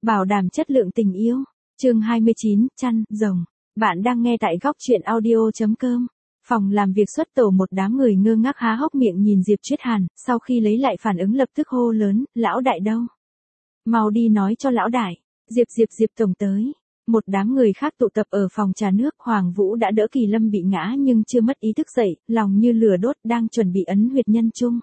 Bảo đảm chất lượng tình yêu. Chương 29, chăn, rồng. Bạn đang nghe tại góc truyện audio.com. Phòng làm việc xuất tổ một đám người ngơ ngác há hốc miệng nhìn Diệp Triết Hàn, sau khi lấy lại phản ứng lập tức hô lớn, lão đại đâu? Mau đi nói cho lão đại, Diệp tổng tới. Một đám người khác tụ tập ở phòng trà nước, Hoàng Vũ đã đỡ Kỳ Lâm bị ngã nhưng chưa mất ý thức dậy, lòng như lửa đốt đang chuẩn bị ấn huyệt nhân trung.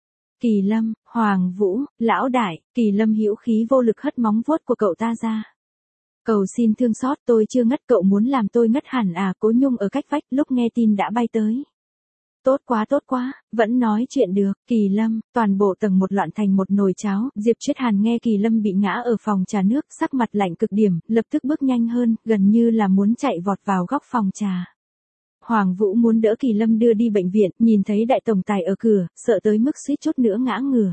Kỳ Lâm, Hoàng Vũ, lão đại, Kỳ Lâm hữu khí vô lực hất móng vuốt của cậu ta ra. Cầu xin thương xót, tôi chưa ngất, cậu muốn làm tôi ngất hẳn à? Cố Nhung ở cách vách lúc nghe tin đã bay tới. Tốt quá, vẫn nói chuyện được. Kỳ Lâm, toàn bộ tầng một loạn thành một nồi cháo. Diệp Triết Hàn nghe Kỳ Lâm bị ngã ở phòng trà nước, sắc mặt lạnh cực điểm, lập tức bước nhanh hơn, gần như là muốn chạy vọt vào góc phòng trà. Hoàng Vũ muốn đỡ Kỳ Lâm đưa đi bệnh viện, nhìn thấy đại tổng tài ở cửa, sợ tới mức suýt chút nữa ngã ngửa.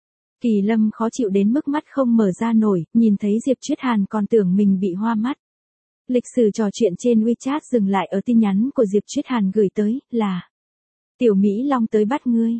Kỳ Lâm khó chịu đến mức mắt không mở ra nổi, nhìn thấy Diệp Triết Hàn còn tưởng mình bị hoa mắt. Lịch sử trò chuyện trên WeChat dừng lại ở tin nhắn của Diệp Triết Hàn gửi tới, là Tiểu Mỹ Long tới bắt ngươi.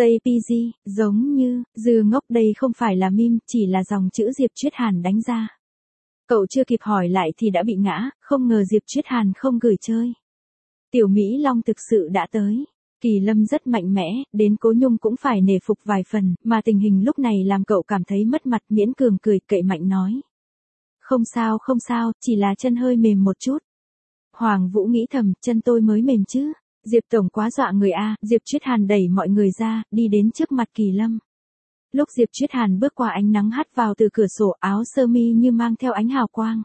JPG, giống như, dư ngốc, đây không phải là meme, chỉ là dòng chữ Diệp Triết Hàn đánh ra. Cậu chưa kịp hỏi lại thì đã bị ngã, không ngờ Diệp Triết Hàn không gửi chơi. Tiểu Mỹ Long thực sự đã tới. Kỳ Lâm rất mạnh mẽ, đến Cố Nhung cũng phải nể phục vài phần, mà tình hình lúc này làm cậu cảm thấy mất mặt, miễn cường cười, cậy mạnh nói. Không sao, chỉ là chân hơi mềm một chút. Hoàng Vũ nghĩ thầm, chân tôi mới mềm chứ. Diệp tổng quá dọa người a. Diệp Triết Hàn đẩy mọi người ra, đi đến trước mặt Kỳ Lâm. Lúc Diệp Triết Hàn bước qua ánh nắng hắt vào từ cửa sổ, áo sơ mi như mang theo ánh hào quang.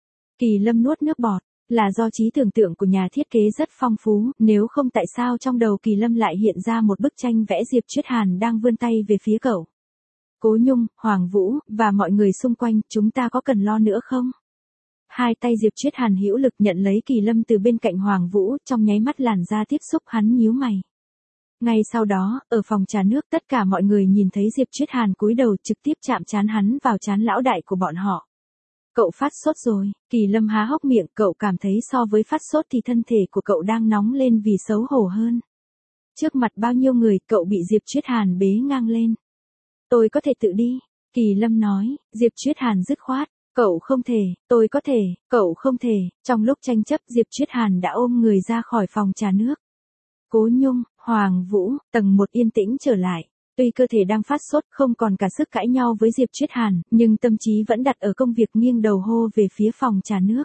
Kỳ Lâm nuốt nước bọt. Là do trí tưởng tượng của nhà thiết kế rất phong phú, nếu không tại sao trong đầu Kỳ Lâm lại hiện ra một bức tranh vẽ Diệp Triết Hàn đang vươn tay về phía cậu. Cố Nhung, Hoàng Vũ, và mọi người xung quanh, chúng ta có cần lo nữa không? Hai tay Diệp Triết Hàn hữu lực nhận lấy Kỳ Lâm từ bên cạnh Hoàng Vũ, trong nháy mắt làn da tiếp xúc, hắn nhíu mày. Ngay sau đó, ở phòng trà nước tất cả mọi người nhìn thấy Diệp Triết Hàn cúi đầu trực tiếp chạm trán hắn vào trán lão đại của bọn họ. Cậu phát sốt rồi. Kỳ Lâm há hốc miệng, cậu cảm thấy so với phát sốt thì thân thể của cậu đang nóng lên vì xấu hổ hơn. Trước mặt bao nhiêu người, cậu bị Diệp Triết Hàn bế ngang lên. Tôi có thể tự đi. Kỳ Lâm nói. Diệp Triết Hàn dứt khoát. Cậu không thể, tôi có thể, cậu không thể. Trong lúc tranh chấp, Diệp Triết Hàn đã ôm người ra khỏi phòng trà nước. Cố Nhung, Hoàng Vũ, tầng 1 yên tĩnh trở lại. Tuy cơ thể đang phát sốt, không còn cả sức cãi nhau với Diệp Triết Hàn, nhưng tâm trí vẫn đặt ở công việc, nghiêng đầu hô về phía phòng trà nước.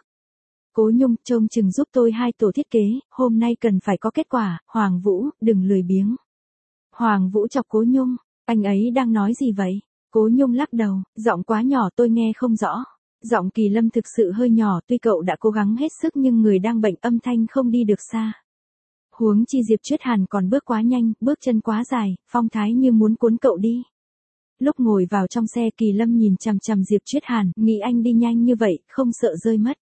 Cố Nhung, trông chừng giúp tôi 2 tổ thiết kế, hôm nay cần phải có kết quả. Hoàng Vũ, đừng lười biếng. Hoàng Vũ chọc Cố Nhung, anh ấy đang nói gì vậy? Cố Nhung lắc đầu, giọng quá nhỏ tôi nghe không rõ. Giọng Kỳ Lâm thực sự hơi nhỏ, tuy cậu đã cố gắng hết sức nhưng người đang bệnh âm thanh không đi được xa. Huống chi Diệp Triết Hàn còn bước quá nhanh, bước chân quá dài, phong thái như muốn cuốn cậu đi. Lúc ngồi vào trong xe, Kỳ Lâm nhìn chằm chằm Diệp Triết Hàn, nghĩ anh đi nhanh như vậy, không sợ rơi mất.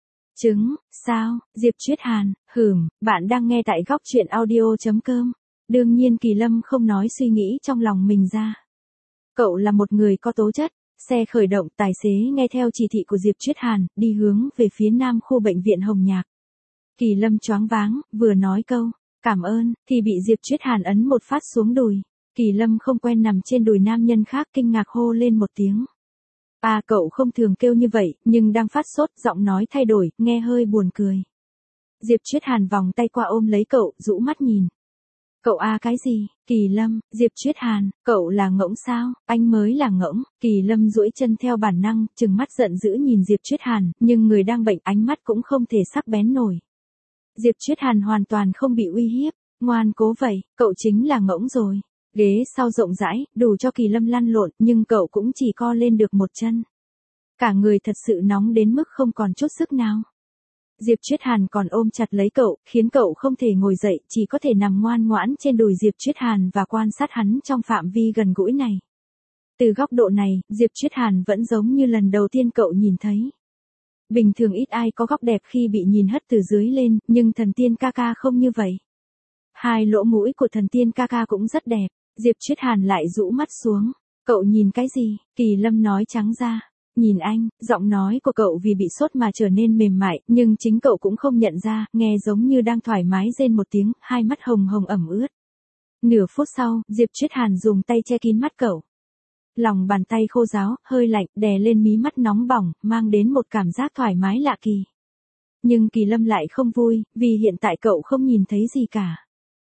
Sao? Diệp Triết Hàn, bạn đang nghe tại góc truyện audio.com. Đương nhiên Kỳ Lâm không nói suy nghĩ trong lòng mình ra. Cậu là một người có tố chất. Xe khởi động, tài xế nghe theo chỉ thị của Diệp Triết Hàn, đi hướng về phía nam khu bệnh viện Hồng Nhạc. Kỳ Lâm choáng váng, vừa nói câu cảm ơn, thì bị Diệp Triết Hàn ấn một phát xuống đùi. Kỳ Lâm không quen nằm trên đùi nam nhân khác, kinh ngạc hô lên một tiếng. Cậu không thường kêu như vậy, nhưng đang phát sốt, giọng nói thay đổi, nghe hơi buồn cười. Diệp Triết Hàn vòng tay qua ôm lấy cậu, rũ mắt nhìn. Cậu cái gì? Kỳ Lâm, Diệp Triết Hàn, cậu là ngỗng sao? Anh mới là ngỗng. Kỳ Lâm duỗi chân theo bản năng, trừng mắt giận dữ nhìn Diệp Triết Hàn, nhưng người đang bệnh ánh mắt cũng không thể sắc bén nổi. Diệp Triết Hàn hoàn toàn không bị uy hiếp, ngoan cố vậy, cậu chính là ngỗng rồi. Ghế sau rộng rãi, đủ cho Kỳ Lâm lăn lộn, nhưng cậu cũng chỉ co lên được một chân. Cả người thật sự nóng đến mức không còn chút sức nào. Diệp Triết Hàn còn ôm chặt lấy cậu, khiến cậu không thể ngồi dậy, chỉ có thể nằm ngoan ngoãn trên đùi Diệp Triết Hàn và quan sát hắn trong phạm vi gần gũi này. Từ góc độ này, Diệp Triết Hàn vẫn giống như lần đầu tiên cậu nhìn thấy. Bình thường ít ai có góc đẹp khi bị nhìn hất từ dưới lên, nhưng thần tiên ca ca không như vậy. 2 lỗ mũi của thần tiên ca ca cũng rất đẹp. Diệp Triết Hàn lại rũ mắt xuống. Cậu nhìn cái gì? Kỳ Lâm nói trắng ra. Nhìn anh, giọng nói của cậu vì bị sốt mà trở nên mềm mại, nhưng chính cậu cũng không nhận ra, nghe giống như đang thoải mái rên một tiếng, hai mắt hồng hồng ẩm ướt. Nửa phút sau, Diệp Triết Hàn dùng tay che kín mắt cậu. Lòng bàn tay khô ráo, hơi lạnh, đè lên mí mắt nóng bỏng, mang đến một cảm giác thoải mái lạ kỳ. Nhưng Kỳ Lâm lại không vui, vì hiện tại cậu không nhìn thấy gì cả.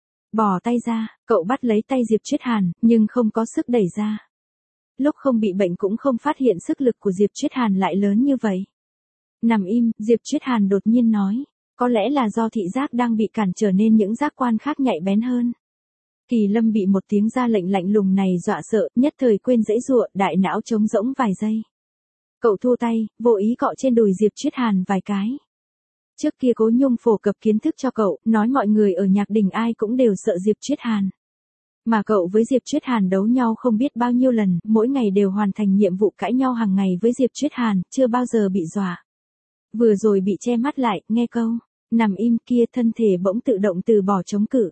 Bỏ tay ra, cậu bắt lấy tay Diệp Triết Hàn, nhưng không có sức đẩy ra. Lúc không bị bệnh cũng không phát hiện sức lực của Diệp Triết Hàn lại lớn như vậy. Nằm im, Diệp Triết Hàn đột nhiên nói, có lẽ là do thị giác đang bị cản trở nên những giác quan khác nhạy bén hơn. Kỳ Lâm bị một tiếng ra lệnh lạnh lùng này dọa sợ, nhất thời quên giãy giụa, đại não trống rỗng vài giây. Cậu thua tay, vô ý cọ trên đùi Diệp Triết Hàn vài cái. Trước kia Cố Nhung phổ cập kiến thức cho cậu, nói mọi người ở Nhạc Đình ai cũng đều sợ Diệp Triết Hàn. Mà cậu với Diệp Triết Hàn đấu nhau không biết bao nhiêu lần, mỗi ngày đều hoàn thành nhiệm vụ cãi nhau hàng ngày với Diệp Triết Hàn, chưa bao giờ bị dọa. Vừa rồi bị che mắt lại, nghe câu, nằm im kia thân thể bỗng tự động từ bỏ chống cự.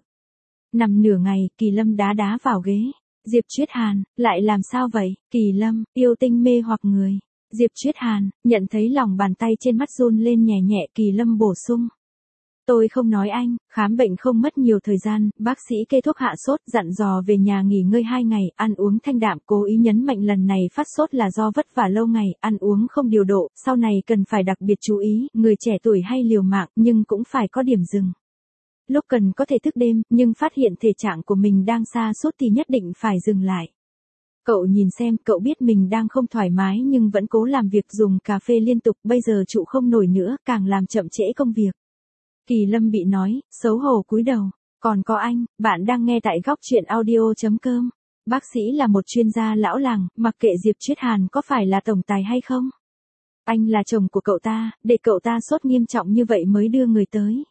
Nằm nửa ngày, Kỳ Lâm đá đá vào ghế. Diệp Triết Hàn, lại làm sao vậy? Kỳ Lâm, yêu tinh mê hoặc người. Diệp Triết Hàn, nhận thấy lòng bàn tay trên mắt run lên nhẹ nhẹ, Kỳ Lâm bổ sung. Tôi không nói anh, khám bệnh không mất nhiều thời gian, bác sĩ kê thuốc hạ sốt, dặn dò về nhà nghỉ ngơi 2 ngày, ăn uống thanh đạm, cố ý nhấn mạnh lần này phát sốt là do vất vả lâu ngày, ăn uống không điều độ, sau này cần phải đặc biệt chú ý, người trẻ tuổi hay liều mạng, nhưng cũng phải có điểm dừng. Lúc cần có thể thức đêm, nhưng phát hiện thể trạng của mình đang sa sút thì nhất định phải dừng lại. Cậu nhìn xem, cậu biết mình đang không thoải mái nhưng vẫn cố làm việc, dùng cà phê liên tục, bây giờ trụ không nổi nữa, càng làm chậm trễ công việc. Kỳ Lâm bị nói, xấu hổ cúi đầu. Còn có anh, bạn đang nghe tại góc truyện audio.com. Bác sĩ là một chuyên gia lão làng, mặc kệ Diệp Triết Hàn có phải là tổng tài hay không. Anh là chồng của cậu ta, để cậu ta sốt nghiêm trọng như vậy mới đưa người tới.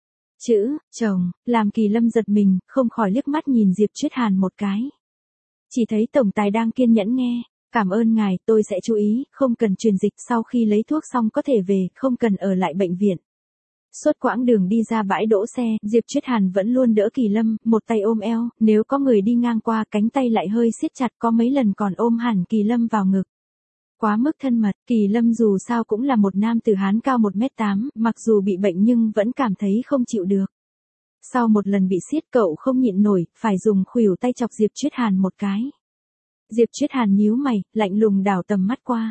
Chữ, chồng, làm Kỳ Lâm giật mình, không khỏi liếc mắt nhìn Diệp Triết Hàn một cái. Chỉ thấy tổng tài đang kiên nhẫn nghe, cảm ơn ngài, tôi sẽ chú ý, không cần truyền dịch, sau khi lấy thuốc xong có thể về, không cần ở lại bệnh viện. Suốt quãng đường đi ra bãi đỗ xe, Diệp Triết Hàn vẫn luôn đỡ Kỳ Lâm, một tay ôm eo, nếu có người đi ngang qua cánh tay lại hơi siết chặt, có mấy lần còn ôm hẳn Kỳ Lâm vào ngực. Quá mức thân mật, Kỳ Lâm dù sao cũng là một nam tử Hán cao 1m8, mặc dù bị bệnh nhưng vẫn cảm thấy không chịu được. Sau một lần bị siết cậu không nhịn nổi, phải dùng khuỷu tay chọc Diệp Triết Hàn một cái. Diệp Triết Hàn nhíu mày, lạnh lùng đảo tầm mắt qua.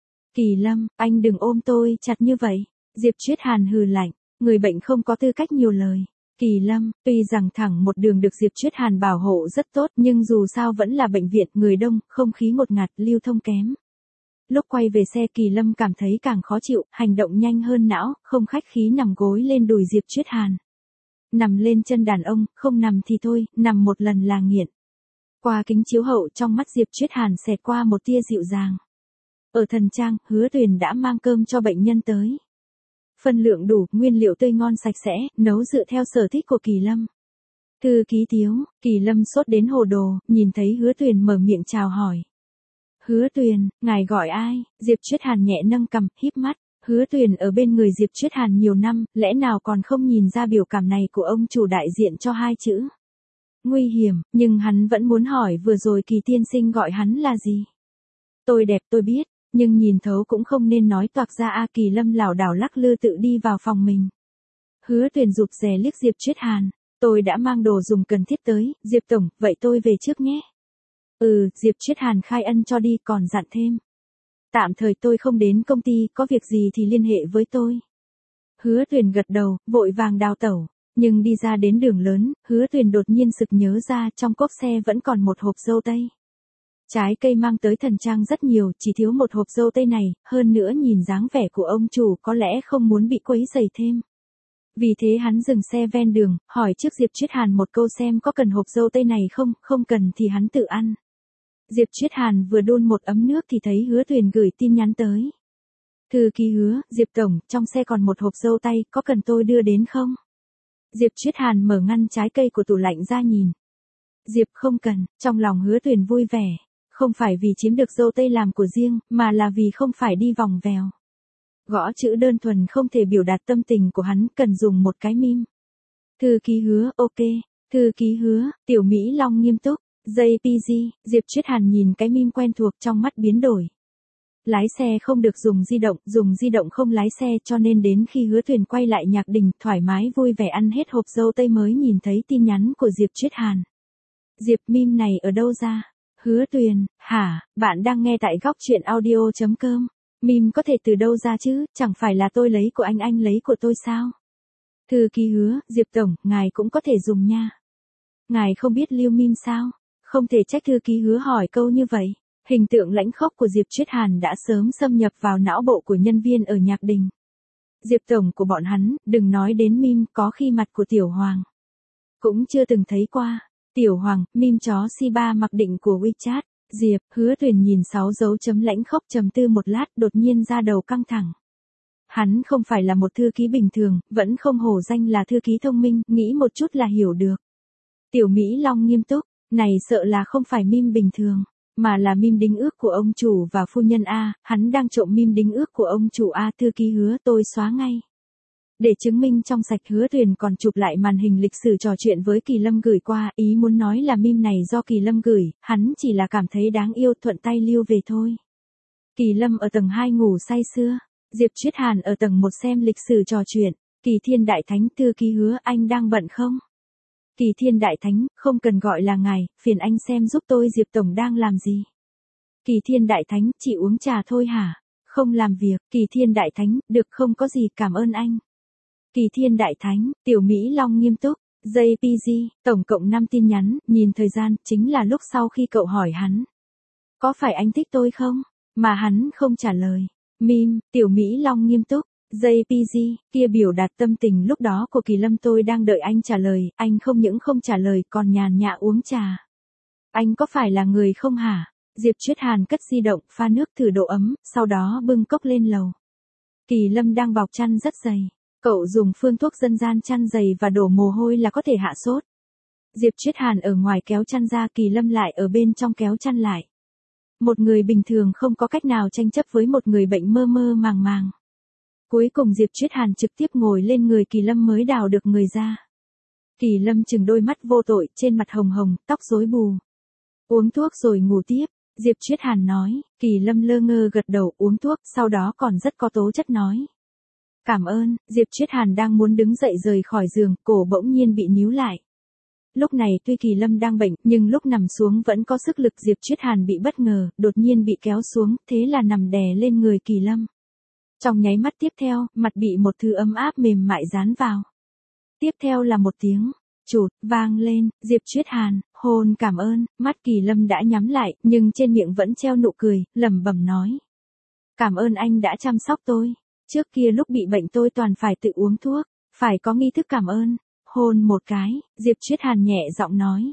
Kỳ Lâm, anh đừng ôm tôi chặt như vậy. Diệp Triết Hàn hừ lạnh, người bệnh không có tư cách nhiều lời. Kỳ Lâm, tuy rằng thẳng một đường được Diệp Triết Hàn bảo hộ rất tốt nhưng dù sao vẫn là bệnh viện, người đông, không khí ngột ngạt, lưu thông kém. Lúc quay về xe Kỳ Lâm cảm thấy càng khó chịu, hành động nhanh hơn não, không khách khí nằm gối lên đùi Diệp Triết Hàn. Nằm lên chân đàn ông, không nằm thì thôi, nằm một lần là nghiện. Qua kính chiếu hậu trong mắt Diệp Triết Hàn xẹt qua một tia dịu dàng. Ở Thần Trang, Hứa Tuyền đã mang cơm cho bệnh nhân tới. Phân lượng đủ, nguyên liệu tươi ngon sạch sẽ, nấu dựa theo sở thích của Kỳ Lâm. Thư ký Tiếu, Kỳ Lâm sốt đến hồ đồ, nhìn thấy Hứa Tuyền mở miệng chào hỏi. Hứa Tuyền, ngài gọi ai? Diệp Triết Hàn nhẹ nâng cằm, híp mắt. Hứa Tuyền ở bên người Diệp Triết Hàn nhiều năm, lẽ nào còn không nhìn ra biểu cảm này của ông chủ đại diện cho hai chữ. Nguy hiểm, nhưng hắn vẫn muốn hỏi vừa rồi Kỳ tiên sinh gọi hắn là gì. Tôi đẹp tôi biết, nhưng nhìn thấu cũng không nên nói toạc ra a. Kỳ Lâm lảo đảo lắc lư tự đi vào phòng mình. Hứa Tuyền rụt rè liếc Diệp Triết Hàn. Tôi đã mang đồ dùng cần thiết tới, Diệp Tổng, vậy tôi về trước nhé. Diệp Triết Hàn khai ân cho đi, còn dặn thêm. Tạm thời tôi không đến công ty, có việc gì thì liên hệ với tôi. Hứa Tuyền gật đầu, vội vàng đào tẩu. Nhưng đi ra đến đường lớn, Hứa Tuyền đột nhiên sực nhớ ra trong cốp xe vẫn còn một hộp dâu tây. Trái cây mang tới Thần Trang rất nhiều, chỉ thiếu một hộp dâu tây này, hơn nữa nhìn dáng vẻ của ông chủ có lẽ không muốn bị quấy rầy thêm. Vì thế hắn dừng xe ven đường, hỏi trước Diệp Triết Hàn một câu xem có cần hộp dâu tây này không, không cần thì hắn tự ăn. Diệp Triết Hàn vừa đun một ấm nước thì thấy Hứa Tuyền gửi tin nhắn tới. Thư ký Hứa, Diệp Tổng, trong xe còn một hộp dâu tây, có cần tôi đưa đến không? Diệp Triết Hàn mở ngăn trái cây của tủ lạnh ra nhìn. Diệp không cần, trong lòng Hứa Tuyền vui vẻ. Không phải vì chiếm được dâu tây làm của riêng, mà là vì không phải đi vòng vèo. Gõ chữ đơn thuần không thể biểu đạt tâm tình của hắn, cần dùng một cái meme. Thư ký Hứa, ok. Thư ký Hứa, Tiểu Mỹ Long nghiêm túc. JPG, Diệp Triết Hàn nhìn cái meme quen thuộc trong mắt biến đổi. Lái xe không được dùng di động không lái xe, cho nên đến khi Hứa Tuyền quay lại Nhạc Đình, thoải mái vui vẻ ăn hết hộp dâu tây mới nhìn thấy tin nhắn của Diệp Triết Hàn. Diệp, meme này ở đâu ra? Hứa Tuyền, hả, bạn đang nghe tại góc chuyện audio.com. Meme có thể từ đâu ra chứ, chẳng phải là tôi lấy của anh lấy của tôi sao? Thư ký Hứa, Diệp Tổng, ngài cũng có thể dùng nha. Ngài không biết lưu meme sao? Không thể trách thư ký Hứa hỏi câu như vậy. Hình tượng lãnh khốc của Diệp Chuyết Hàn đã sớm xâm nhập vào não bộ của nhân viên ở Nhạc Đình. Diệp Tổng của bọn hắn, đừng nói đến meme, có khi mặt của Tiểu Hoàng cũng chưa từng thấy qua. Tiểu Hoàng, meme chó Shiba mặc định của WeChat. Diệp, Hứa Tuyền nhìn 6 dấu chấm lãnh khốc trầm tư một lát, đột nhiên ra đầu căng thẳng. Hắn không phải là một thư ký bình thường, vẫn không hổ danh là thư ký thông minh, nghĩ một chút là hiểu được. Tiểu Mỹ Long nghiêm túc, này sợ là không phải meme bình thường, mà là meme đính ước của ông chủ và phu nhân A, hắn đang trộm meme đính ước của ông chủ A. Thư ký Hứa, tôi xóa ngay. Để chứng minh trong sạch, Hứa Tuyền còn chụp lại màn hình lịch sử trò chuyện với Kỳ Lâm gửi qua, ý muốn nói là meme này do Kỳ Lâm gửi, hắn chỉ là cảm thấy đáng yêu thuận tay lưu về thôi. Kỳ Lâm ở tầng 2 ngủ say sưa, Diệp Chuyết Hàn ở tầng 1 xem lịch sử trò chuyện. Kỳ Thiên Đại Thánh, thư ký Hứa, anh đang bận không? Kỳ Thiên Đại Thánh, không cần gọi là ngài, phiền anh xem giúp tôi Diệp Tổng đang làm gì. Kỳ Thiên Đại Thánh, chỉ uống trà thôi hả? Không làm việc. Kỳ Thiên Đại Thánh, được không có gì, cảm ơn anh. Kỳ Thiên Đại Thánh, Tiểu Mỹ Long nghiêm túc, JPG, tổng cộng 5 tin nhắn, nhìn thời gian, chính là lúc sau khi cậu hỏi hắn. Có phải anh thích tôi không? Mà hắn không trả lời. Meme, Tiểu Mỹ Long nghiêm túc, JPG, kia biểu đạt tâm tình lúc đó của Kỳ Lâm, tôi đang đợi anh trả lời, anh không những không trả lời còn nhàn nhã uống trà. Anh có phải là người không hả? Diệp Chuyết Hàn cất di động, pha nước thử độ ấm, sau đó bưng cốc lên lầu. Kỳ Lâm đang bọc chăn rất dày. Cậu dùng phương thuốc dân gian chăn dày và đổ mồ hôi là có thể hạ sốt. Diệp Chuyết Hàn ở ngoài kéo chăn ra, Kỳ Lâm lại ở bên trong kéo chăn lại. Một người bình thường không có cách nào tranh chấp với một người bệnh mơ mơ màng màng. Cuối cùng Diệp Chuyết Hàn trực tiếp ngồi lên người Kỳ Lâm mới đào được người ra. Kỳ Lâm chừng đôi mắt vô tội, trên mặt hồng hồng, tóc rối bù. Uống thuốc rồi ngủ tiếp, Diệp Chuyết Hàn nói. Kỳ Lâm lơ ngơ gật đầu, uống thuốc, sau đó còn rất có tố chất nói. Cảm ơn. Diệp Chuyết Hàn đang muốn đứng dậy rời khỏi giường, cổ bỗng nhiên bị níu lại. Lúc này tuy Kỳ Lâm đang bệnh, nhưng lúc nằm xuống vẫn có sức lực. Diệp Chuyết Hàn bị bất ngờ, đột nhiên bị kéo xuống, thế là nằm đè lên người Kỳ Lâm. Trong nháy mắt tiếp theo, mặt bị một thứ ấm áp mềm mại dán vào. Tiếp theo là một tiếng chụt vang lên. Diệp Chuyết Hàn hôn cảm ơn. Mắt Kỳ Lâm đã nhắm lại, nhưng trên miệng vẫn treo nụ cười, lẩm bẩm nói. Cảm ơn anh đã chăm sóc tôi. Trước kia lúc bị bệnh tôi toàn phải tự uống thuốc, phải có nghi thức cảm ơn. Hôn một cái, Diệp Chuyết Hàn nhẹ giọng nói.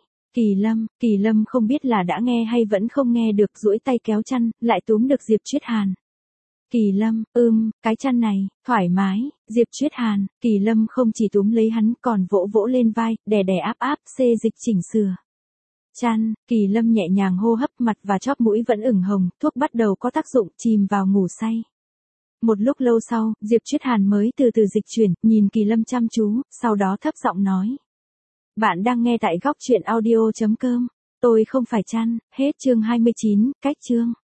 Kỳ Lâm không biết là đã nghe hay vẫn không nghe được, duỗi tay kéo chăn, lại túm được Diệp Chuyết Hàn. Kỳ Lâm, cái chăn này, thoải mái. Diệp Chuyết Hàn, Kỳ Lâm không chỉ túm lấy hắn còn vỗ vỗ lên vai, đè đè áp, xê dịch chỉnh sửa. Chăn, Kỳ Lâm nhẹ nhàng hô hấp, mặt và chóp mũi vẫn ửng hồng, thuốc bắt đầu có tác dụng, chìm vào ngủ say. Một lúc lâu sau, Diệp Chuyết Hàn mới từ từ dịch chuyển, nhìn Kỳ Lâm chăm chú, sau đó thấp giọng nói. Bạn đang nghe tại góc chuyện audio.com. Tôi không phải chăn. Hết chương 29, cách chương.